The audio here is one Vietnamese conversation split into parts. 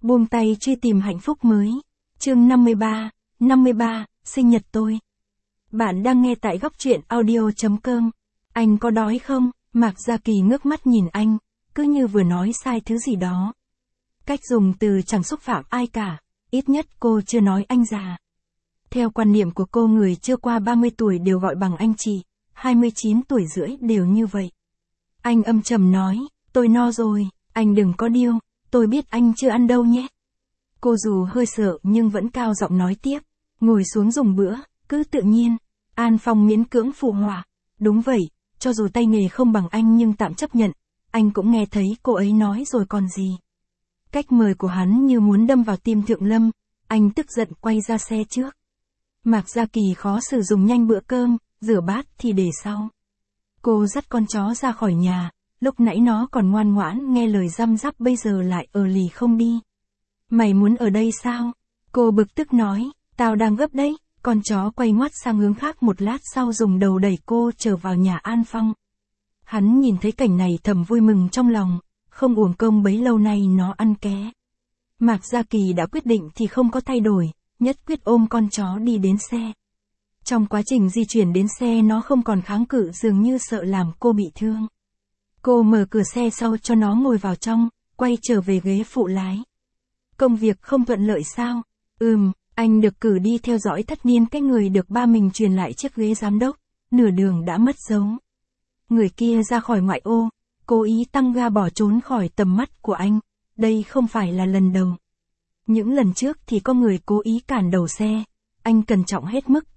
buông tay truy tìm hạnh phúc mới. Chương 53, sinh nhật tôi. Bạn đang nghe tại góc truyện audio.com. Anh có đói không? Mạc Gia Kỳ ngước mắt nhìn anh, cứ như vừa nói sai thứ gì đó. Cách dùng từ chẳng xúc phạm ai cả, ít nhất cô chưa nói anh già. Theo quan niệm của cô, người chưa qua 30 tuổi đều gọi bằng anh chị, 29 tuổi rưỡi đều như vậy. Anh âm trầm nói, tôi no rồi, anh đừng có điêu, tôi biết anh chưa ăn đâu nhé. Cô dù hơi sợ nhưng vẫn cao giọng nói tiếp, ngồi xuống dùng bữa, cứ tự nhiên. An Phong miễn cưỡng phụ họa, đúng vậy, cho dù tay nghề không bằng anh nhưng tạm chấp nhận, anh cũng nghe thấy cô ấy nói rồi còn gì. Cách mời của hắn như muốn đâm vào tim Thượng Lâm, anh tức giận quay ra xe trước. Mạc Gia Kỳ khó xử dùng nhanh bữa cơm, rửa bát thì để sau. Cô dắt con chó ra khỏi nhà, lúc nãy nó còn ngoan ngoãn nghe lời răm rắp, bây giờ lại lì không đi. Mày muốn ở đây sao? Cô bực tức nói, tao đang gấp đấy. Con chó quay ngoắt sang hướng khác, một lát sau dùng đầu đẩy cô trở vào nhà An Phong. Hắn nhìn thấy cảnh này thầm vui mừng trong lòng, không uổng công bấy lâu nay nó ăn ké. Mạc Gia Kỳ đã quyết định thì không có thay đổi, nhất quyết ôm con chó đi đến xe. Trong quá trình di chuyển đến xe nó không còn kháng cự, dường như sợ làm cô bị thương. Cô mở cửa xe sau cho nó ngồi vào trong, quay trở về ghế phụ lái. Công việc không thuận lợi sao? Anh được cử đi theo dõi Thất Niên, cái người được ba mình truyền lại chiếc ghế giám đốc, nửa đường đã mất dấu. Người kia ra khỏi ngoại ô, cố ý tăng ga bỏ trốn khỏi tầm mắt của anh, đây không phải là lần đầu. Những lần trước thì có người cố ý cản đầu xe, anh cẩn trọng hết mức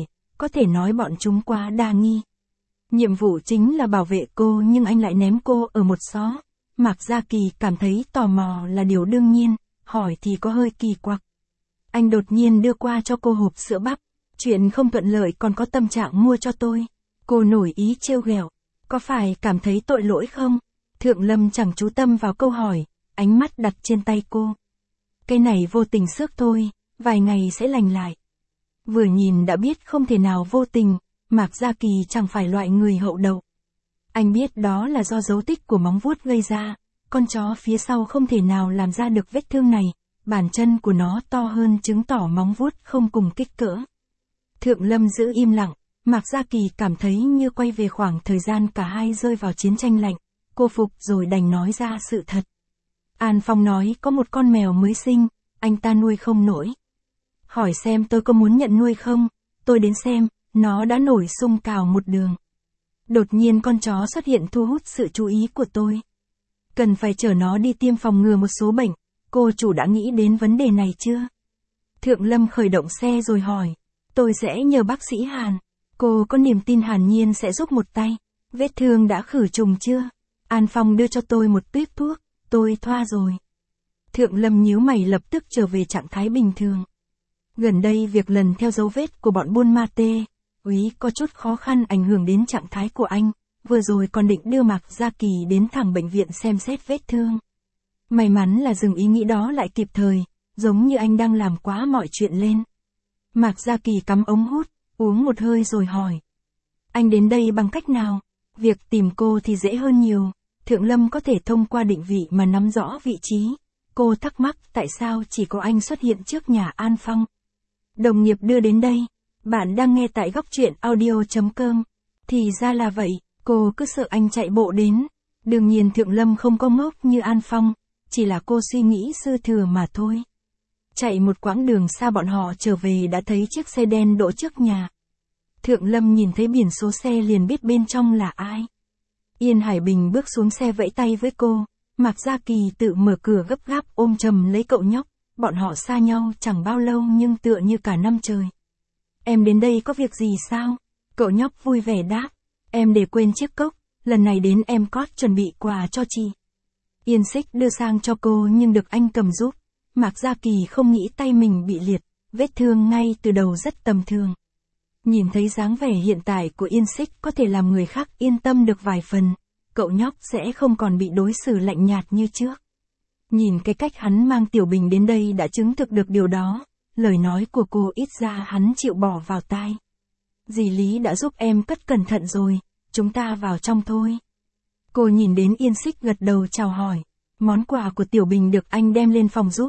có thể nói bọn chúng quá đa nghi. Nhiệm vụ chính là bảo vệ cô nhưng anh lại ném cô ở một xó. Mạc Gia Kỳ cảm thấy tò mò là điều đương nhiên, hỏi thì có hơi kỳ quặc. Anh đột nhiên đưa qua cho cô hộp sữa bắp, chuyện không thuận lợi còn có tâm trạng mua cho tôi. Cô nổi ý trêu ghẹo, có phải cảm thấy tội lỗi không? Thượng Lâm chẳng chú tâm vào câu hỏi, ánh mắt đặt trên tay cô. Cái này vô tình xước thôi, vài ngày sẽ lành lại. Vừa nhìn đã biết không thể nào vô tình, Mạc Gia Kỳ chẳng phải loại người hậu đậu. Anh biết đó là do dấu tích của móng vuốt gây ra, con chó phía sau không thể nào làm ra được vết thương này. Bàn chân của nó to hơn chứng tỏ móng vuốt không cùng kích cỡ. Thượng Lâm giữ im lặng, Mạc Gia Kỳ cảm thấy như quay về khoảng thời gian cả hai rơi vào chiến tranh lạnh. Cô phục rồi đành nói ra sự thật. An Phong nói có một con mèo mới sinh, anh ta nuôi không nổi. Hỏi xem tôi có muốn nhận nuôi không, tôi đến xem, nó đã nổi sung cào một đường. Đột nhiên con chó xuất hiện thu hút sự chú ý của tôi. Cần phải chở nó đi tiêm phòng ngừa một số bệnh. Cô chủ đã nghĩ đến vấn đề này chưa? Thượng Lâm khởi động xe rồi hỏi. Tôi sẽ nhờ bác sĩ Hàn. Cô có niềm tin Hàn Nhiên sẽ giúp một tay. Vết thương đã khử trùng chưa? An Phong đưa cho tôi một tuýp thuốc. Tôi thoa rồi. Thượng Lâm nhíu mày, lập tức trở về trạng thái bình thường. Gần đây việc lần theo dấu vết của bọn buôn ma tê úy có chút khó khăn, ảnh hưởng đến trạng thái của anh. Vừa rồi còn định đưa Mạc Gia Kỳ đến thẳng bệnh viện xem xét vết thương. May mắn là dừng ý nghĩ đó lại kịp thời, giống như anh đang làm quá mọi chuyện lên. Mạc Gia Kỳ cắm ống hút, uống một hơi rồi hỏi. Anh đến đây bằng cách nào? Việc tìm cô thì dễ hơn nhiều, Thượng Lâm có thể thông qua định vị mà nắm rõ vị trí. Cô thắc mắc tại sao chỉ có anh xuất hiện trước nhà An Phong. Đồng nghiệp đưa đến đây, bạn đang nghe tại góc truyện audio.com. Thì ra là vậy, cô cứ sợ anh chạy bộ đến. Đương nhiên Thượng Lâm không có ngốc như An Phong. Chỉ là cô suy nghĩ dư thừa mà thôi. Chạy một quãng đường xa bọn họ trở về đã thấy chiếc xe đen đỗ trước nhà. Thượng Lâm nhìn thấy biển số xe liền biết bên trong là ai. Yên Hải Bình bước xuống xe vẫy tay với cô. Mạc Gia Kỳ tự mở cửa gấp gáp ôm chầm lấy cậu nhóc. Bọn họ xa nhau chẳng bao lâu nhưng tựa như cả năm trời. Em đến đây có việc gì sao? Cậu nhóc vui vẻ đáp. Em để quên chiếc cốc, lần này đến em cót chuẩn bị quà cho chị. Yên Xích đưa sang cho cô nhưng được anh cầm giúp. Mạc Gia Kỳ không nghĩ tay mình bị liệt, vết thương ngay từ đầu rất tầm thường. Nhìn thấy dáng vẻ hiện tại của Yên Xích có thể làm người khác yên tâm được vài phần, cậu nhóc sẽ không còn bị đối xử lạnh nhạt như trước. Nhìn cái cách hắn mang Tiểu Bình đến đây đã chứng thực được điều đó, lời nói của cô ít ra hắn chịu bỏ vào tai. Dì Lý đã giúp em cất cẩn thận rồi, chúng ta vào trong thôi. Cô nhìn đến Yên Xích gật đầu chào hỏi. Món quà của Tiểu Bình được anh đem lên phòng giúp,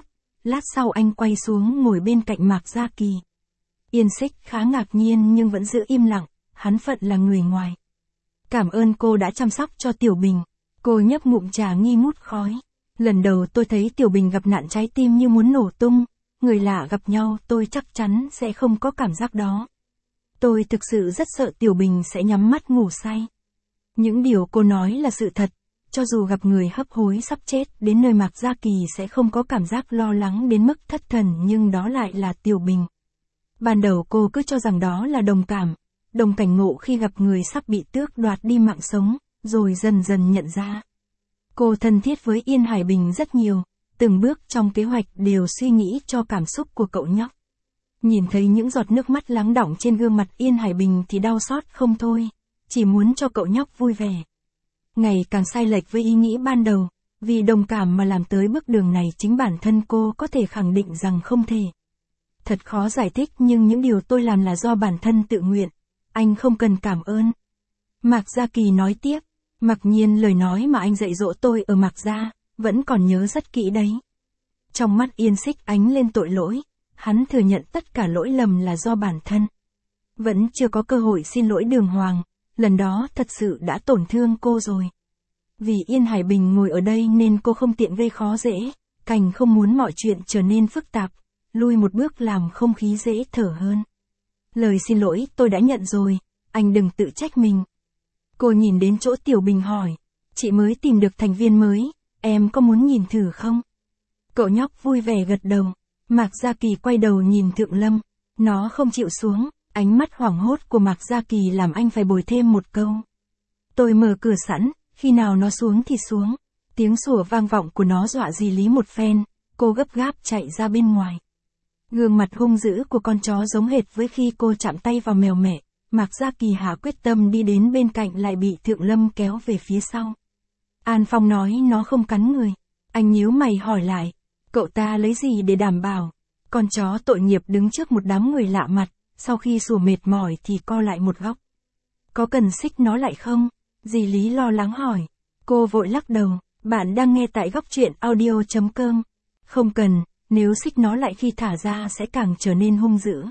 Lát sau anh quay xuống ngồi bên cạnh Mạc Gia Kỳ. Yên Xích khá ngạc nhiên nhưng vẫn giữ im lặng, hắn phận là người ngoài. Cảm ơn cô đã chăm sóc cho Tiểu Bình. Cô nhấp ngụm trà nghi ngút khói. Lần đầu tôi thấy Tiểu Bình gặp nạn trái tim như muốn nổ tung. Người lạ gặp nhau tôi chắc chắn sẽ không có cảm giác đó. Tôi thực sự rất sợ Tiểu Bình sẽ nhắm mắt ngủ say. Những điều cô nói là sự thật. Cho dù gặp người hấp hối sắp chết đến nơi Mạc Gia Kỳ sẽ không có cảm giác lo lắng đến mức thất thần nhưng đó lại là Tiểu Bình. Ban đầu cô cứ cho rằng đó là đồng cảm, đồng cảnh ngộ khi gặp người sắp bị tước đoạt đi mạng sống, rồi dần dần nhận ra. Cô thân thiết với Yên Hải Bình rất nhiều, từng bước trong kế hoạch đều suy nghĩ cho cảm xúc của cậu nhóc. Nhìn thấy những giọt nước mắt lắng đọng trên gương mặt Yên Hải Bình thì đau xót không thôi, chỉ muốn cho cậu nhóc vui vẻ. Ngày càng sai lệch với ý nghĩ ban đầu, vì đồng cảm mà làm tới bước đường này chính bản thân cô có thể khẳng định rằng không thể. Thật khó giải thích nhưng những điều tôi làm là do bản thân tự nguyện, anh không cần cảm ơn. Mạc Gia Kỳ nói tiếp, mặc nhiên lời nói mà anh dạy dỗ tôi ở Mạc Gia, vẫn còn nhớ rất kỹ đấy. Trong mắt Yên Xích ánh lên tội lỗi, hắn thừa nhận tất cả lỗi lầm là do bản thân. Vẫn chưa có cơ hội xin lỗi đường hoàng, lần đó thật sự đã tổn thương cô rồi. Vì Yên Hải Bình ngồi ở đây nên cô không tiện gây khó dễ, Cảnh không muốn mọi chuyện trở nên phức tạp, lui một bước làm không khí dễ thở hơn. Lời xin lỗi tôi đã nhận rồi, anh đừng tự trách mình. Cô nhìn đến chỗ Tiểu Bình hỏi, chị mới tìm được thành viên mới, em có muốn nhìn thử không? Cậu nhóc vui vẻ gật đầu, Mạc Gia Kỳ quay đầu nhìn Thượng Lâm, nó không chịu xuống, ánh mắt hoảng hốt của Mạc Gia Kỳ làm anh phải bồi thêm một câu. Tôi mở cửa sẵn, khi nào nó xuống thì xuống, tiếng sủa vang vọng của nó dọa dì Lý một phen, cô gấp gáp chạy ra bên ngoài. Gương mặt hung dữ của con chó giống hệt với khi cô chạm tay vào mèo mẹ, Mạc Gia Kỳ hạ quyết tâm đi đến bên cạnh lại bị Thượng Lâm kéo về phía sau. An Phong nói nó không cắn người, anh nhíu mày hỏi lại, cậu ta lấy gì để đảm bảo? Con chó tội nghiệp đứng trước một đám người lạ mặt, sau khi sủa mệt mỏi thì co lại một góc. Có cần xích nó lại không? Dì Lý lo lắng hỏi. Cô vội lắc đầu, bạn đang nghe tại góc truyện audio.com. Không cần, nếu xích nó lại khi thả ra sẽ càng trở nên hung dữ.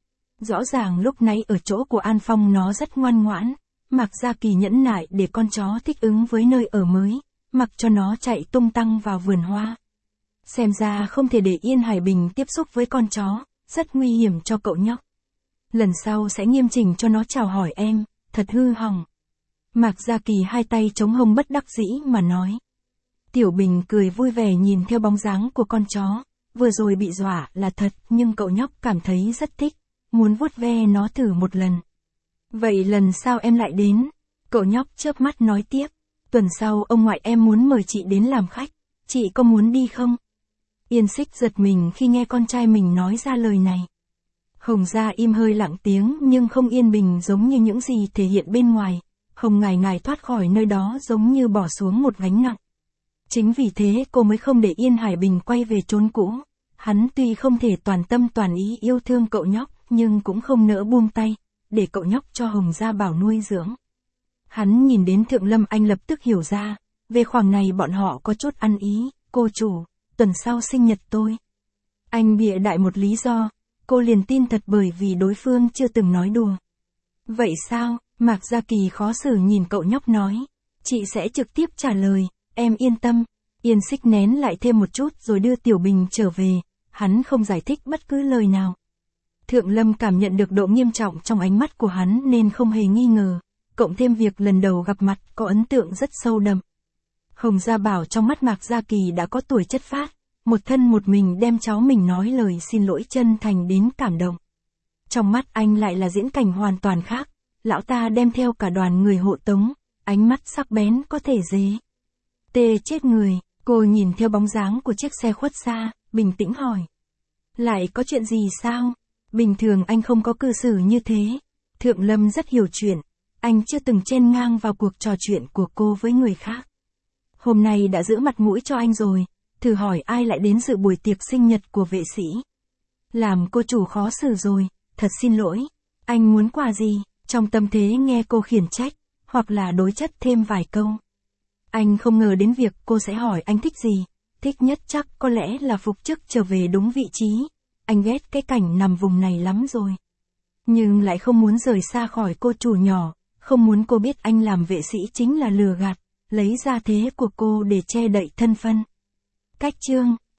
Rõ ràng lúc nãy ở chỗ của An Phong nó rất ngoan ngoãn, Mạc Gia Kỳ nhẫn nại để con chó thích ứng với nơi ở mới, mặc cho nó chạy tung tăng vào vườn hoa. Xem ra không thể để Yên Hải Bình tiếp xúc với con chó, rất nguy hiểm cho cậu nhóc. Lần sau sẽ nghiêm chỉnh cho nó chào hỏi em, thật hư hỏng. Mạc Gia Kỳ hai tay chống hông bất đắc dĩ mà nói. Tiểu Bình cười vui vẻ nhìn theo bóng dáng của con chó, vừa rồi bị dọa là thật nhưng cậu nhóc cảm thấy rất thích, muốn vuốt ve nó thử một lần. Vậy lần sau em lại đến, cậu nhóc chớp mắt nói tiếp, tuần sau ông ngoại em muốn mời chị đến làm khách, chị có muốn đi không? Yên Xích giật mình khi nghe con trai mình nói ra lời này. Hồng Gia im hơi lặng tiếng nhưng không yên bình giống như những gì thể hiện bên ngoài, Hồng ngài thoát khỏi nơi đó giống như bỏ xuống một gánh nặng. Chính vì thế cô mới không để Yên Hải Bình quay về chốn cũ, hắn tuy không thể toàn tâm toàn ý yêu thương cậu nhóc nhưng cũng không nỡ buông tay, để cậu nhóc cho Hồng Gia Bảo nuôi dưỡng. Hắn nhìn đến Thượng Lâm anh lập tức hiểu ra, về khoảng này bọn họ có chút ăn ý, cô chủ, tuần sau sinh nhật tôi. Anh bịa đại một lý do, cô liền tin thật bởi vì đối phương chưa từng nói đùa. Vậy sao, Mạc Gia Kỳ khó xử nhìn cậu nhóc nói, chị sẽ trực tiếp trả lời, em yên tâm. Yên Xích nén lại thêm một chút rồi đưa Tiểu Bình trở về, hắn không giải thích bất cứ lời nào. Thượng Lâm cảm nhận được độ nghiêm trọng trong ánh mắt của hắn nên không hề nghi ngờ, cộng thêm việc lần đầu gặp mặt có ấn tượng rất sâu đậm. Hồng Gia Bảo trong mắt Mạc Gia Kỳ đã có tuổi chất phác, một thân một mình đem cháu mình nói lời xin lỗi chân thành đến cảm động. Trong mắt anh lại là diễn cảnh hoàn toàn khác, lão ta đem theo cả đoàn người hộ tống, ánh mắt sắc bén có thể dế. Tê chết người, cô nhìn theo bóng dáng của chiếc xe khuất xa, bình tĩnh hỏi. Lại có chuyện gì sao? Bình thường anh không có cư xử như thế. Thượng Lâm rất hiểu chuyện, anh chưa từng chen ngang vào cuộc trò chuyện của cô với người khác. Hôm nay đã giữ mặt mũi cho anh rồi, thử hỏi ai lại đến dự buổi tiệc sinh nhật của vệ sĩ. Làm cô chủ khó xử rồi, thật xin lỗi. Anh muốn quà gì? Trong tâm thế nghe cô khiển trách, hoặc là đối chất thêm vài câu. Anh không ngờ đến việc cô sẽ hỏi anh thích gì, thích nhất chắc có lẽ là phục chức trở về đúng vị trí. Anh ghét cái cảnh nằm vùng này lắm rồi. Nhưng lại không muốn rời xa khỏi cô chủ nhỏ, không muốn cô biết anh làm vệ sĩ chính là lừa gạt, lấy ra thế của cô để che đậy thân phân. Cách chương